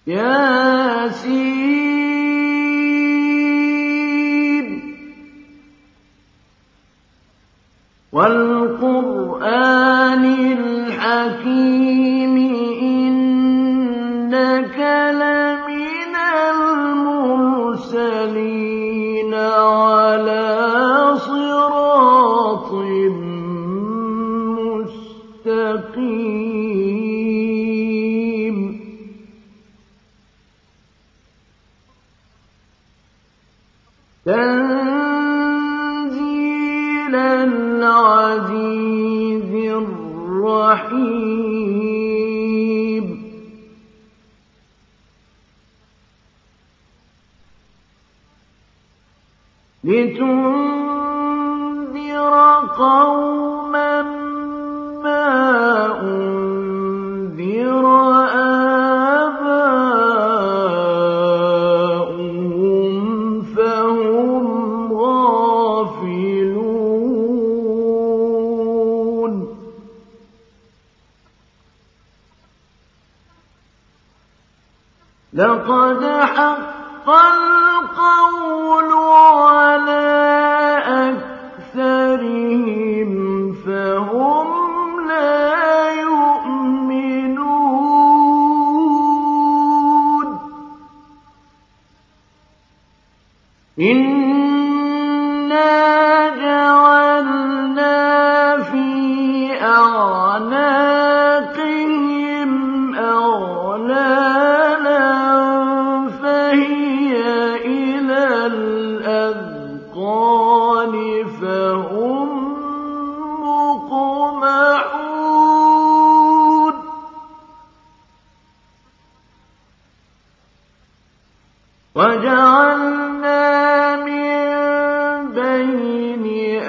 ياسين والقرآن الحكيم إنك لمن المرسلين على صراط مستقيم تنزيل العزيز الرحيم لتنذر قوما ما أنذر آباؤهم فهم غافلون لقد حق القول على أكثرهم فهم لا يؤمنون إنا جعلنا في أعناقهم أغلالا فهي إلى الأذقان فهم مقمحون وجعلنا من بين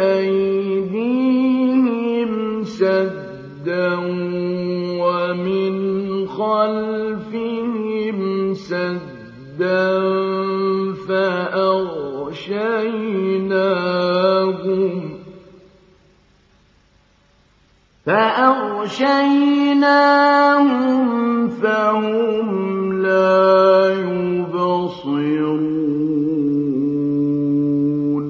أيديهم سدا ومن خلفهم سدا فأغشيناهم فهم لا يبصرون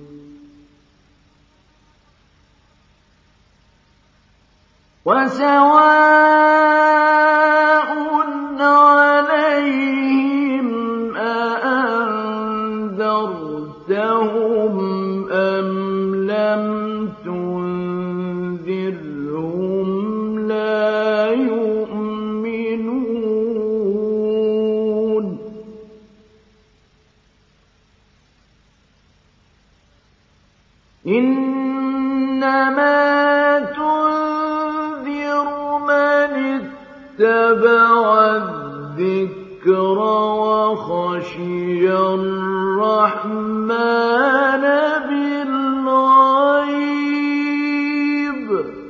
وسواء عليهم أأنذرتهم أم لم تنذرهم لا يؤمنون إنما تنذر من اتبع الذكر وخشي الرحمن بالغيب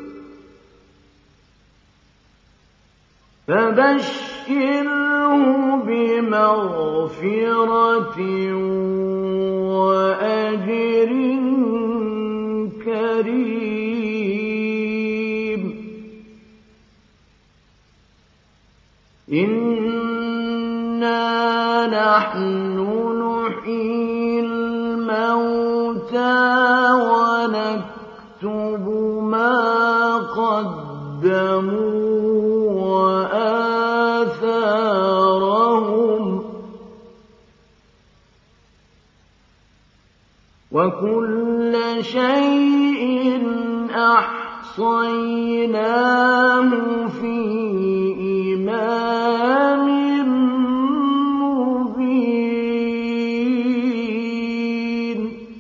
فبشره بمغفرة وأجر كريم إنا نحن نحيي الموتى ونكتب ما قدموا وآثارهم وكل شيء أحصيناه في إمام مبين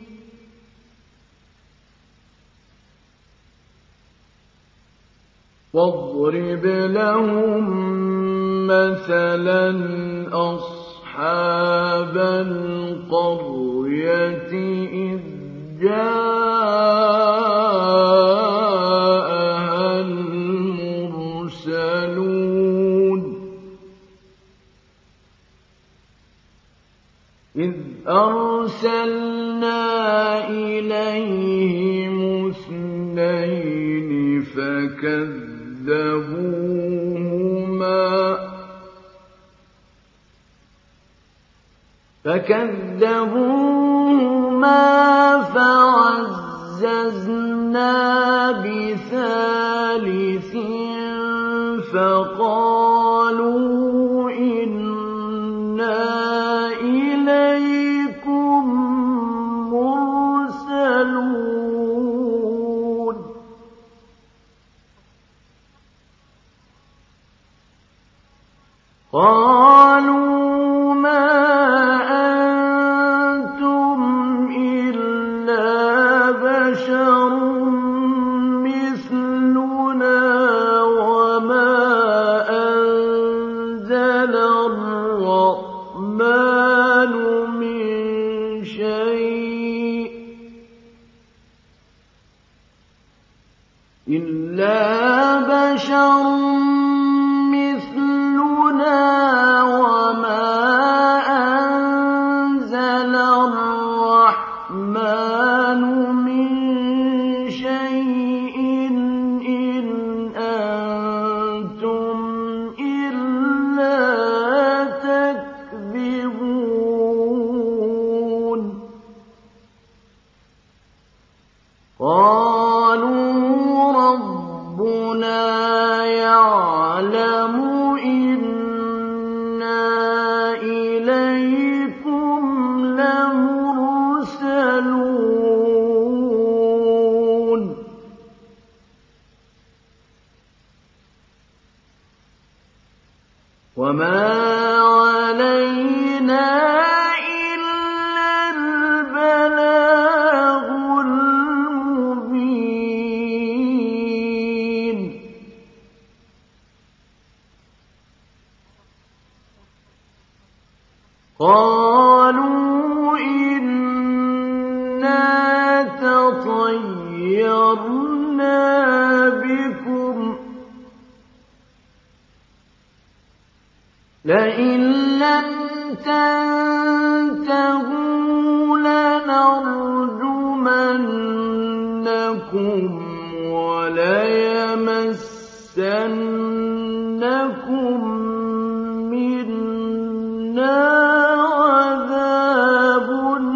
واضرب لهم مثلا أصحاب القرية إذ جاءها المرسلون إذ أرسلنا إليهم اثنين فكذبوهما فكذبوهما فعززنا بثالث فقالوا إنا إليكم مرسلون قالوا ما أنتم إلا بشر مثلنا وما أنزل الرحمن من شيء إلا بشر مثلنا وما أنزل الرحمن من شيء إن أنتم إلا تكذبون قالوا ربنا يعلم إنا إليكم لمرسلون وما علينا إلا البلاغ المبين قالوا إنا تطيرنا بكم لئن لم تنتهوا لنرجمنكم وليمسنكم منا عذاب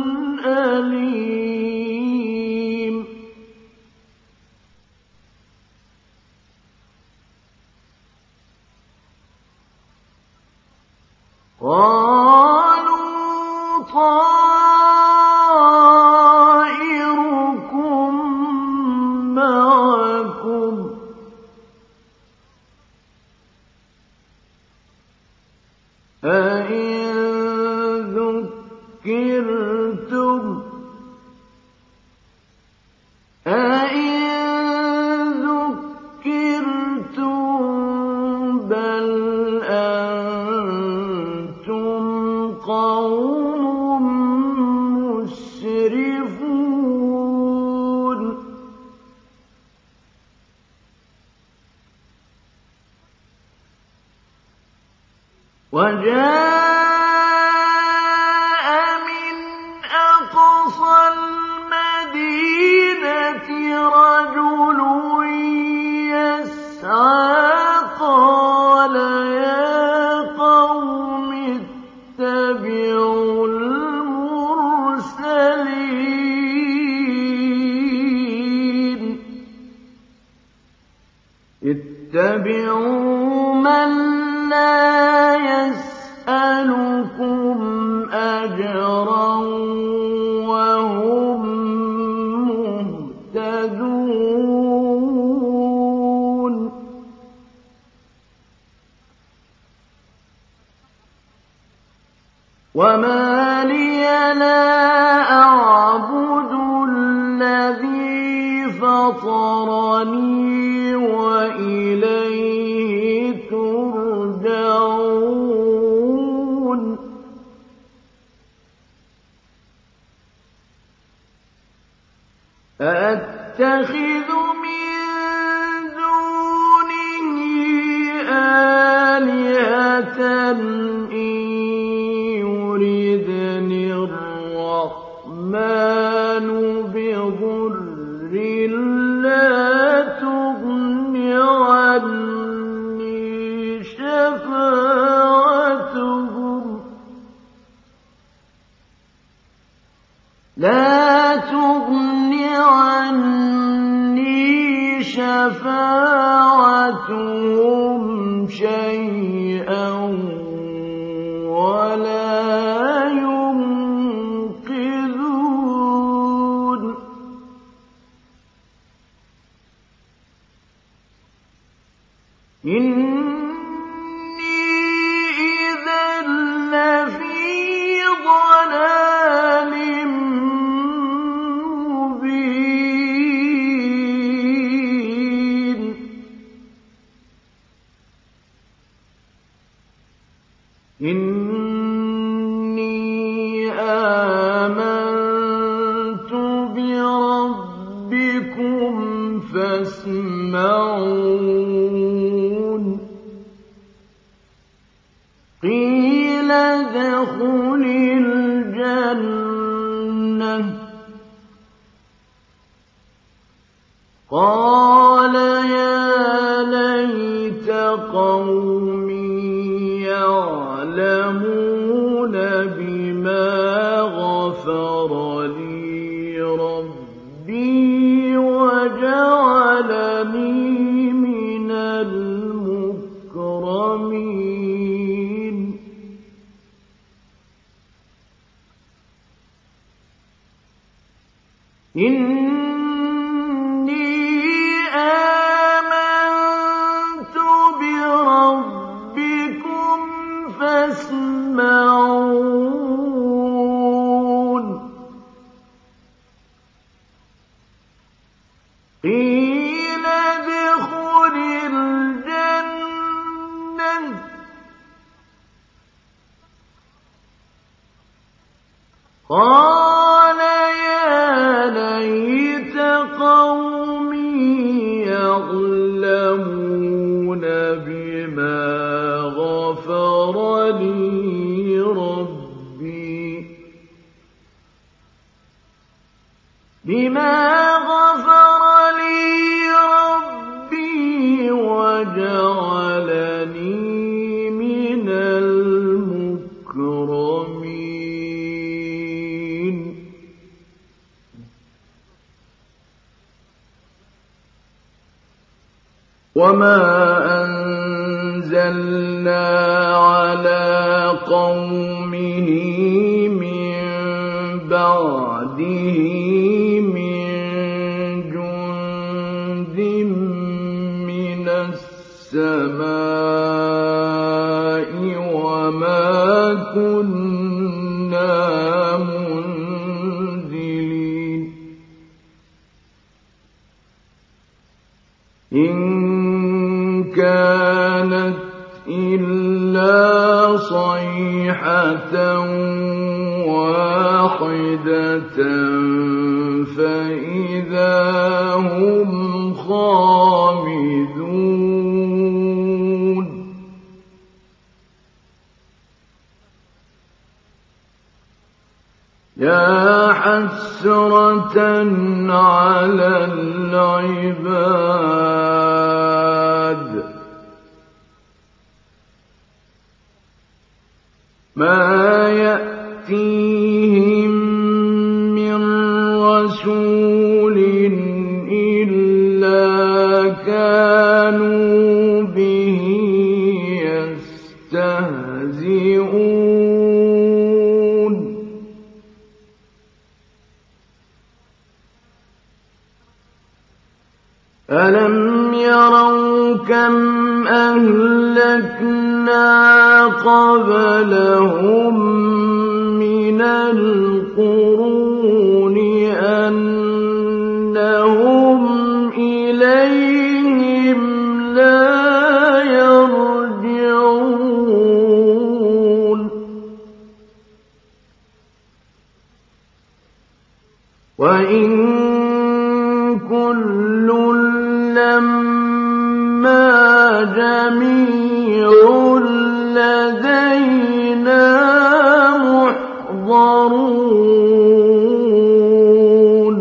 أليم قالوا طائركم معكم أئن ذكرتم بل أنتم قوم مسرفون وجاء من أقصى المدينة رجل يسعى قال يا قوم اتبعوا المرسلين اتبعوا من لا يسألكم أجرا وهم مهتدون وما لي لا أعبد الذي فطرني وإليه ترجعون أأتخذ من دونه آلهة إن يردني الرحمن بضر لا تغن عني شفاعتهم إِنِّي آمَنتُ بِرَبِّكُمْ فَاسْمَعُونِ قِيلَ ادْخُلِ الْجَنَّةَ قَالَ يَا لَيْتَ قَوْمِي يَعْلَمُونَ بِمَا غَفَرَ لِي رَبِّي وَجَعَلَنِي مِنَ الْمُكْرَمِينَ آمَنتُ بِرَبِّكُمْ فَاسْمَعُونِ قِيلَ ادْخُلِ الْجَنَّةَ قَالَ يَا لَيْتَ قَوْمِي يَعْلَمُونَ بِمَا غَفَرَ لِي رَبِّي وَجَعَلَنِي مِنَ الْمُكْرَمِينَ وَمَا أَنزَلْنَا عَلَىٰ قَوْمِهِ مِن بَعْدِهِ مِن جُندٍ مِّنَ السَّمَاءِ وَمَا كُنَّا مُنزِلِينَ إِن كَانَتْ إِلَّا صَيْحَةً وَاحِدَةً فَإِذَا هُمْ خَامِدُونَ يَا حَسْرَةً عَلَى الْعِبَادِ مَا يَأْتِيهِم مِّن رَّسُولٍ إِلَّا كَانُوا بِهِ يَسْتَهْزِئُونَ أَلَمْ يَرَوْا كَمْ أَهْلَكْنَا قَبْلَهُم مِّنَ الْقُرُونِ أَنَّهُمْ إِلَيْهِمْ لَا يَرْجِعُونَ وَإِن كُلٌّ لَّمَّا جَمِيعٌ لَّدَيْنَا مُحْضَرُونَ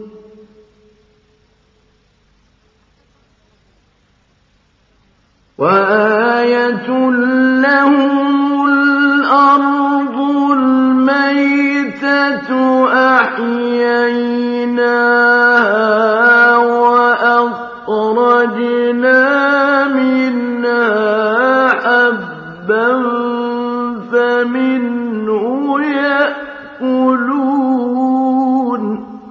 وَآيَةٌ لَّهُمُ الْأَرْضُ الْمَيْتَةُ أَحْيَيْنَاهَا وَأَخْرَجْنَا مِنْهَا حَبًّا فَمِنْهُ يَأْكُلُونَ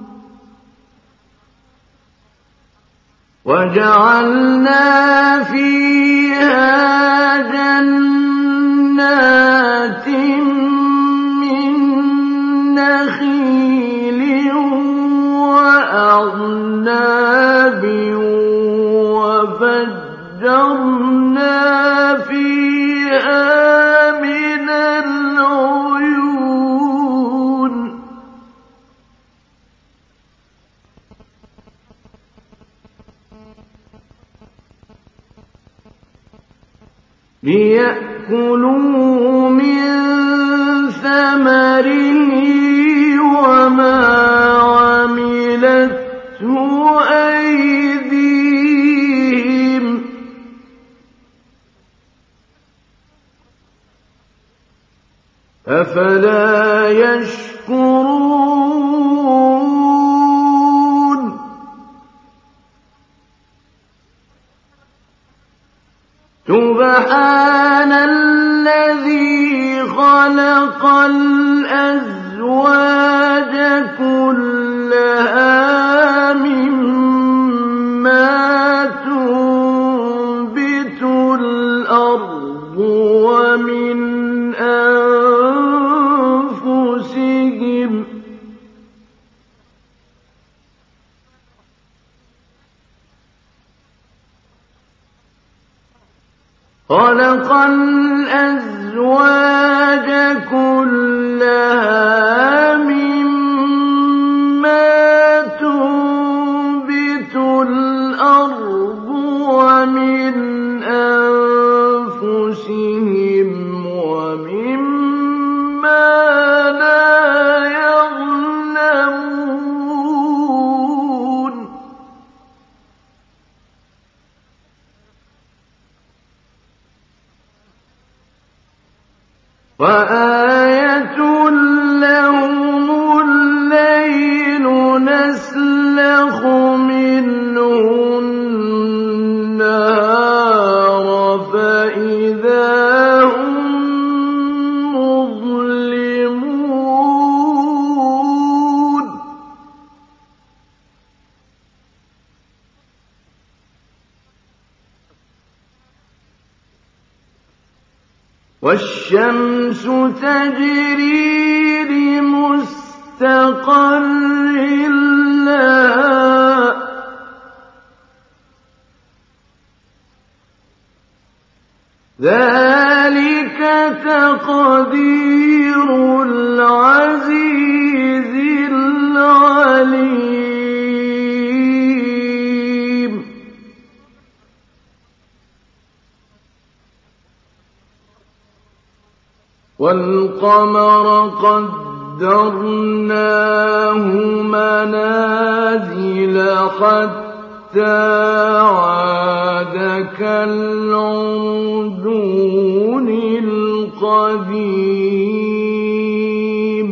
وَجَعَلْنَا فِيهَا جَنَّاتٍ مِّن نَّخِيلٍ وَأَعْنَابٍ وَفَجَّرْنَا فِيهَا مِنَ ثمره وما عملته أيديهم أفلا يشكرون سبحان الذي خلق الأزواج كلها مما تنبت الأرض ومن أنفسهم خلق الأزواج كلها مما تنبت الأرض ومن أنفسهم ومما لا يعلمون وآية لهم الليل نسلخ منه النهار فإذا هم مظلمون والشمس تجري لمستقر لها ذلك تقدير العزيز العليم والقمر قدرناه منازل حتى عاد كالعرجون القديم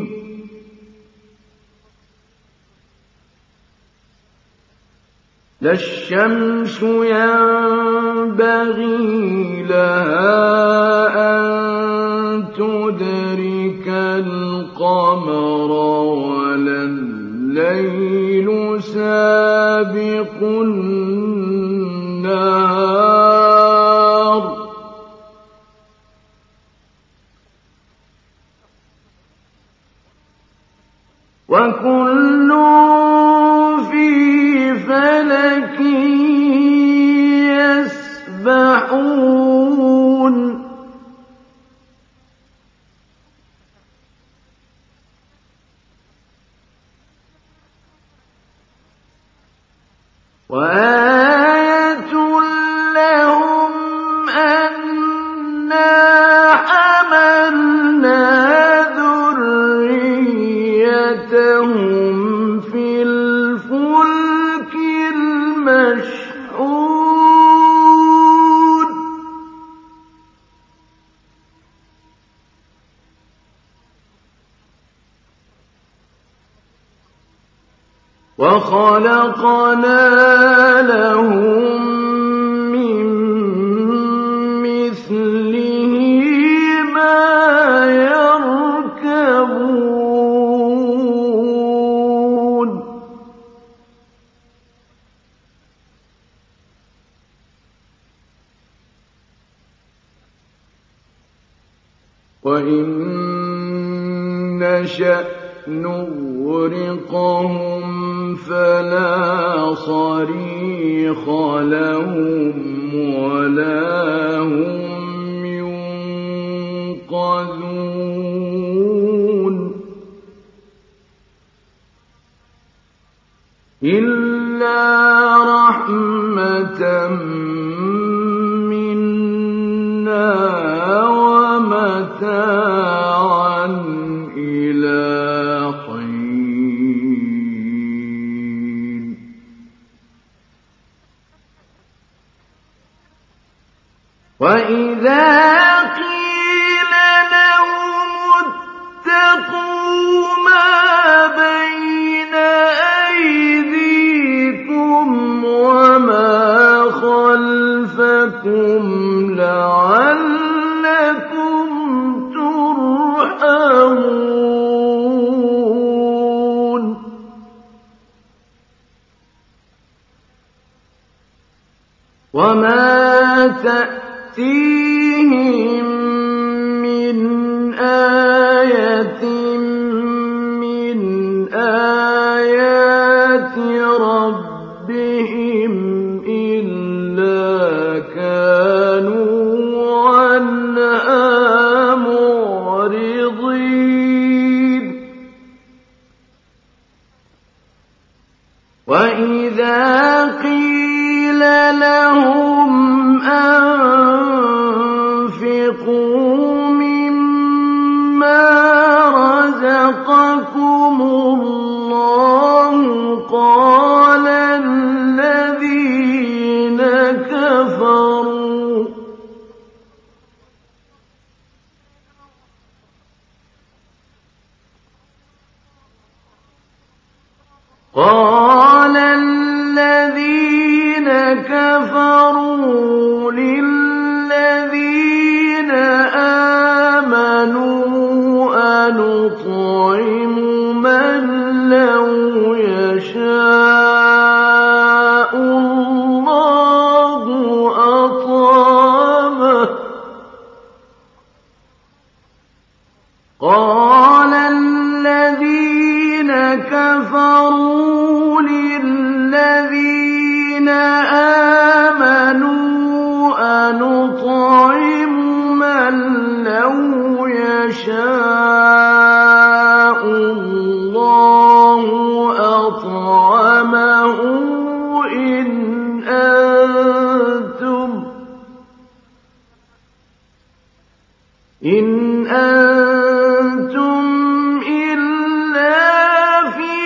لا الشمس ينبغي لها أن تدرك القمر ولا الليل سابق النهار وكل في فلك يسبحون وآية لهم أنا حملنا ذريتهم في الفلك المشحون وخلقنا لهم من مثله ما يركبون وإن نشأ نغرقهم فلا صريخ لهم ولا هم ينقذون إلا رحمة منا ومتاعا إلى حين وإذا قيل لهم اتقوا ما بين أيديكم وما خلفكم لعلكم ترحمون وما تأتيهم من آية من آيات ربهم إلا كانوا عنها معرضين وإذا قيل لهم أنفقوا مما رزقكم الله قال الذين كفروا للذين آمنوا أنطعم من لو يشاء الله أطعمه قال الذين كفروا للذين آمنوا أنطعم من لو يشاء الله أطعمه إن أنتم إلا في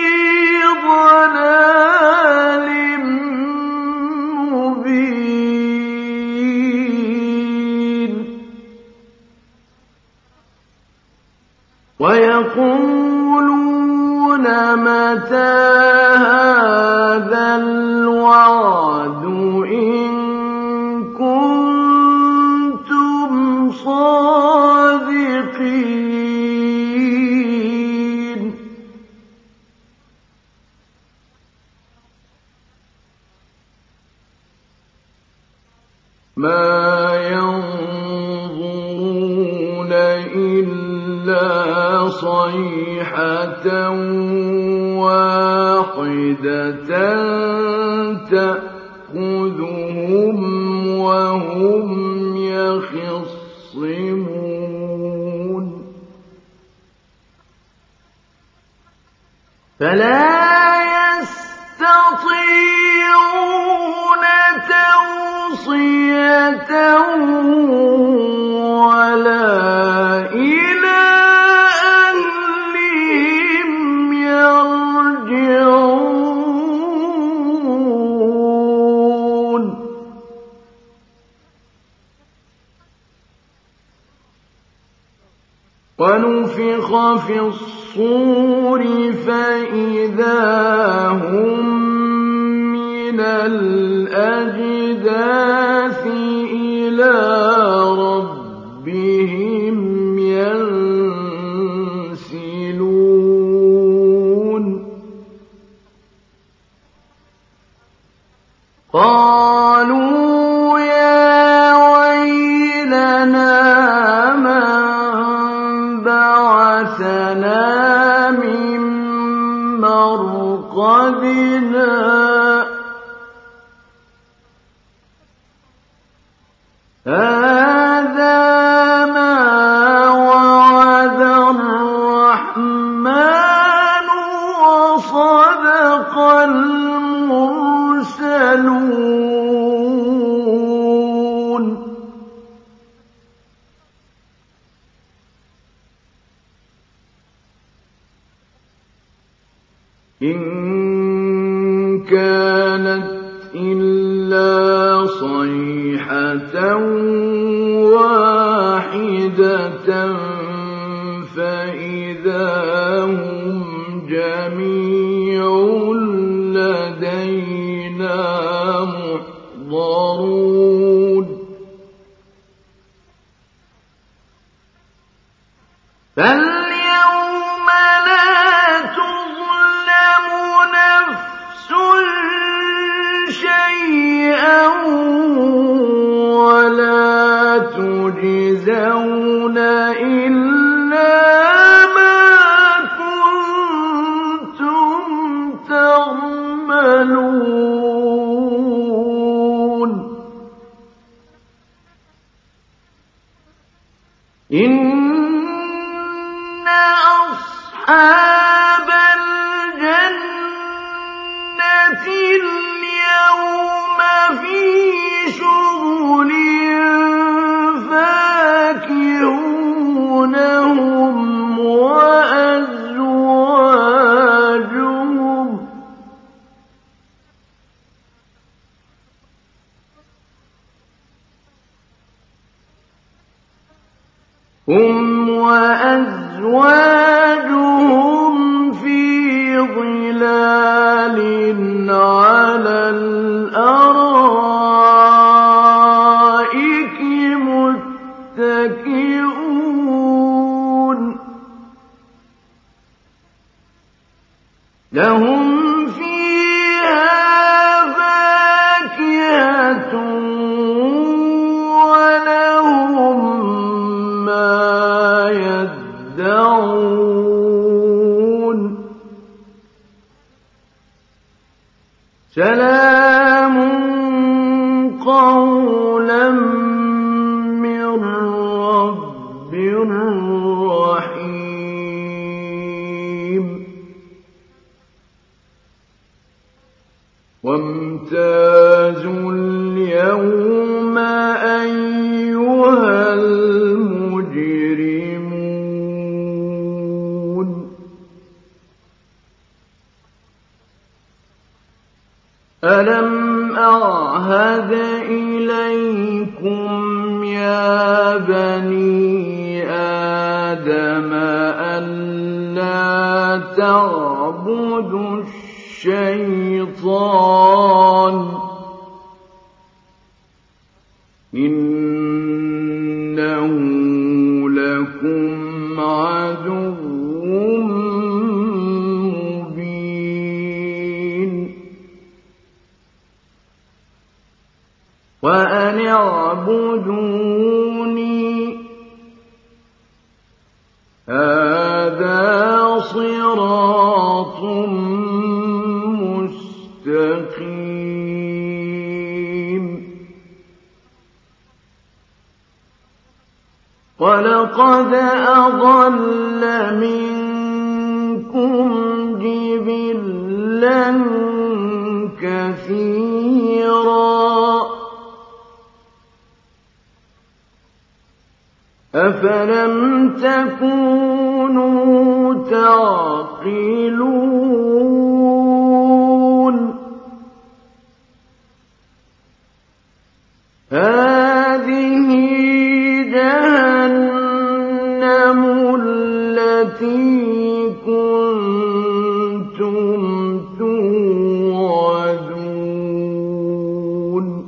ضلال مبين ويقولون متى هذا الوعد إن كنتم صادقين ما ينظرون إلا صيحة واحدة تأخذهم وهم يخصمون فلا يستطيعون توصية ولا إلى أهلهم يرجعون ونفخ في الصور فإذا هم من الأجداث إلى ربهم ينسلون قالوا يا ويلنا من بعثنا من مرقدنا هذا ما وعد الرحمن وصدق المرسلون. إن كانت إلا صيحة واحدة فإذا هم جميع لدينا محضرون فاليوم لا تظلم نفس شيئا ولا تجزون إلا ما كنتم تعملون إن أصحاب الجنة اليوم في شغل فاكهون هم وأزواجهم في ظلال على الأرائك متكئون لهم فيها فاكهة ولهم ما يدعون سلام قولا من رب رحيم وامتازوا اليوم أيها المجرمون ألم أعهد إليكم يا بني آدم ألا تعبدوا الشيطان إنه لكم عدو مبين وأن اعبدوني هذا صراط مستقيم ولقد أضل منكم جبلا كثيرا أفلم تكونوا تعقلون هذه جهنم التي كنتم توعدون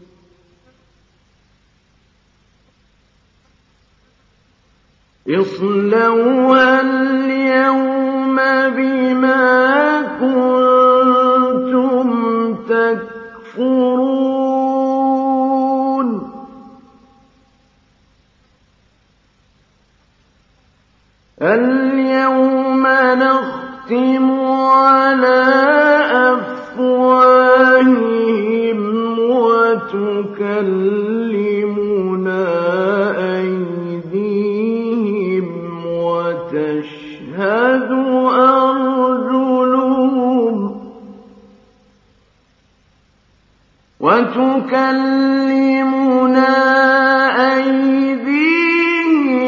اصلوها اليوم بما كنتم تكفرون اليوم نختم على أفواههم وتكلمنا أيديهم وتشهد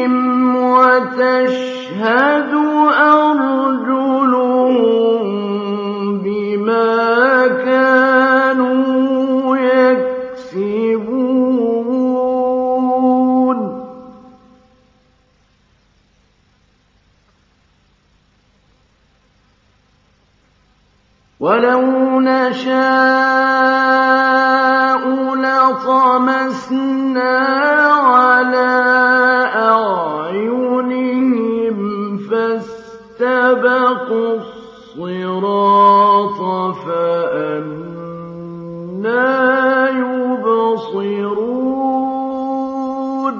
أرجلهم وَلَوْ نَشَاءُ لَطَمَسْنَا عَلَىٰ أَعْيُنِهِمْ فَاسْتَبَقُوا الصِّرَاطَ فَأَنَّىٰ يُبْصِرُونَ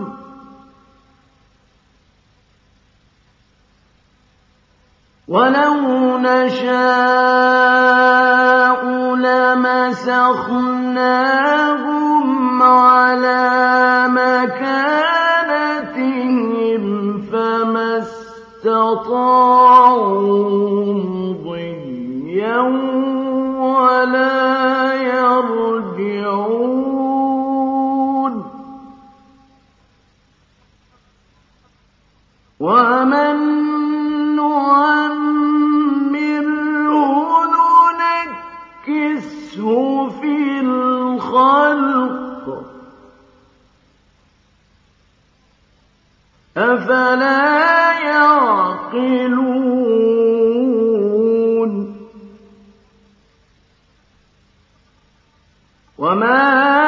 وَلَوْ نَشَاءُ لَمَسَخْنَاهُمْ عَلَىٰ مَكَانَتِهِمْ فَمَا اسْتَطَاعُوا مُضِيًّا وَلَا يَرْجِعُونَ وَمَن نُّعَمِّرْهُ نُنَكِّسْهُ فِي الْخَلْقِ ۖ أَفَلَا يَعْقِلُونَ وَمَا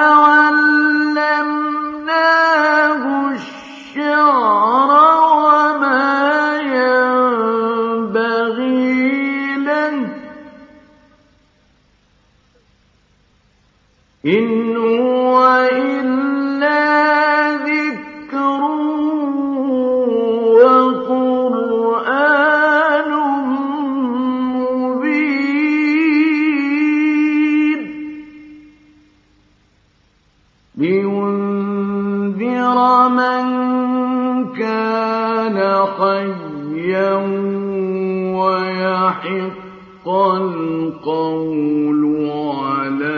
عَلَّمْنَاهُ الشِّعْرَ وَمَا يَنبَغِي لَهُ ۚ إِنْ هُوَ إِلَّا ذِكْرٌ وَقُرْآنٌ مُّبِينٌ لِيُنذِرَ مَن كَانَ حَيًّا وَيَحِقَّ الْقَوْلُ عَلَى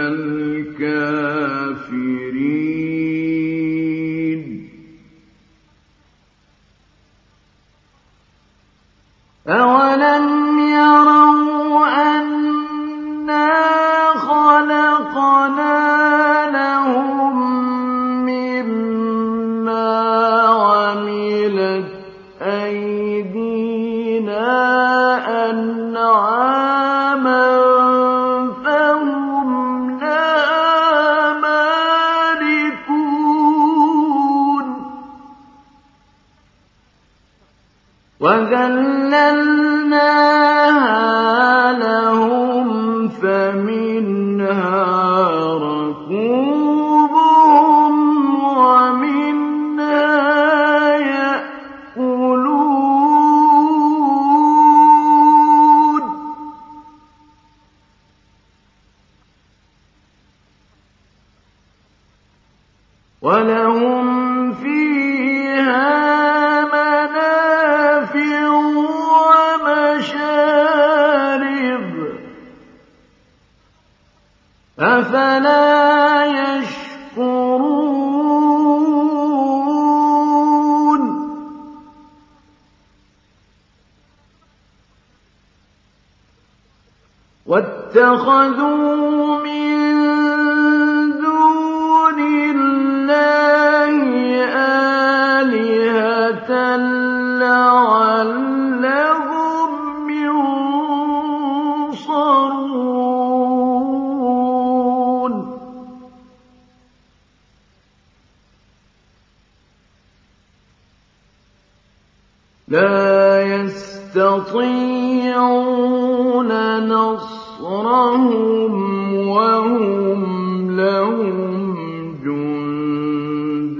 الْكَافِرِينَ أَوَلَمْ يَرَوْا أَنَّا خَلَقْنَا لَهُم مِّمَّا عَمِلَتْ أَيْدِينَا أَنْعَامًا فَهُمْ لَهَا مَالِكُونَ وَذَلَّلْنَاهَا لَهُمْ فَمِنْهَا رَكُوبُهُمْ وَمِنْهَا يَأْكُلُونَ وَلَهُمْ فِيهَا مَنَافِعُ وَمَشَارِبُ ۖ أَفَلَا يَشْكُرُونَ وَاتَّخَذُوا مِن دُونِ اللَّهِ آلِهَةً لَّعَلَّهُمْ يُنصَرُونَ لَا يَسْتَطِيعُونَ نَصْرَهُمْ وَهُمْ لَهُمْ جُندٌ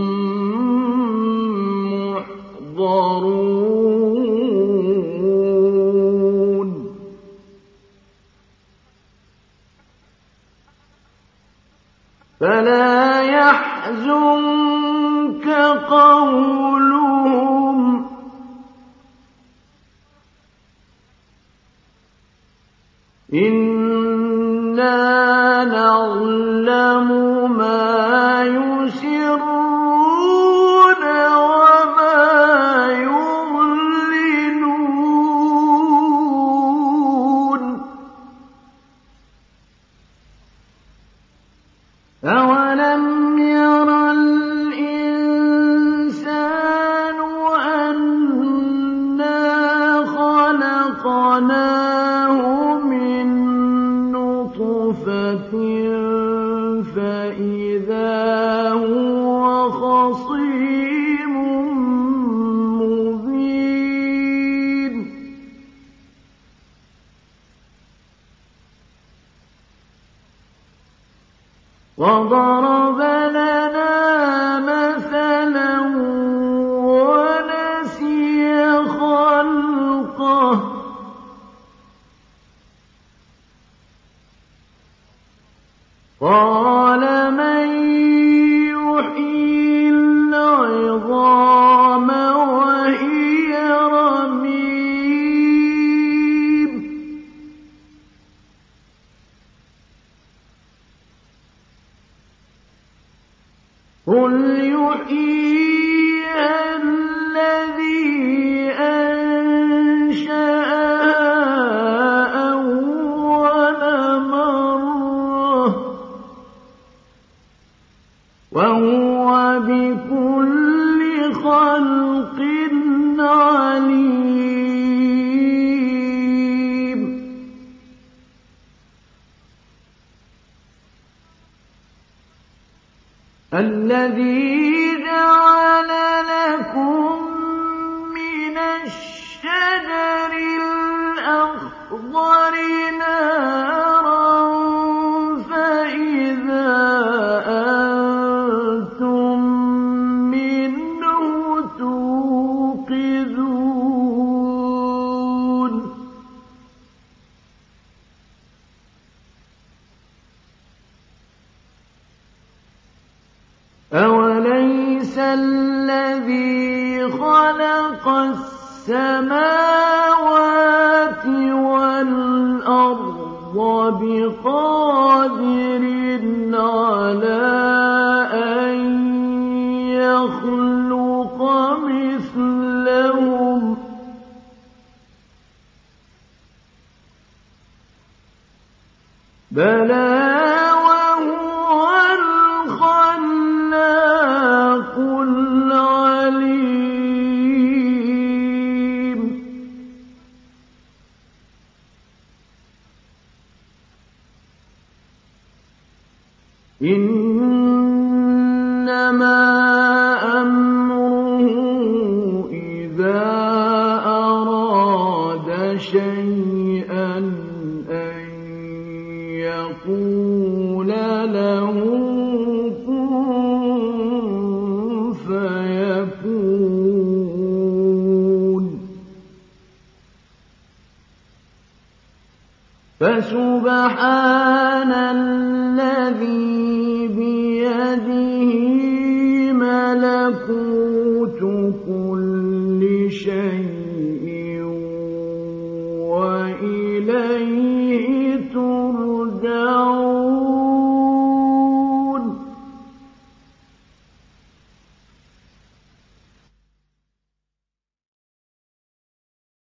مُّحْضَرُونَ فَلَا يَحْزُنكَ قَوْلُهُمْ ۘ إِنَّا نَعْلَمُ مَا يُسِرُّونَ وَمَا يُعْلِنُونَ أَوَلَمْ يَرَ الْإِنسَانُ أَنَّا خَلَقْنَاهُ مِن فضرب لنا مثلا ونسي خلقه قال من يحيي العظام وهي رميم قل يحييها الذي أنشأها أول مرة وهو بكل خلق عليم الذي جعل لكم من الشجر الأخضر نارا فإذا أنتم منه توقدون أوليس الذي خلق السماوات والأرض بقادر على أن يخلق مثلهم بلى وهو الخلاق العليم إنما أمره إذا أراد شيئا أن يقول له كن فيكون فسبحان الذي بيده ملكوت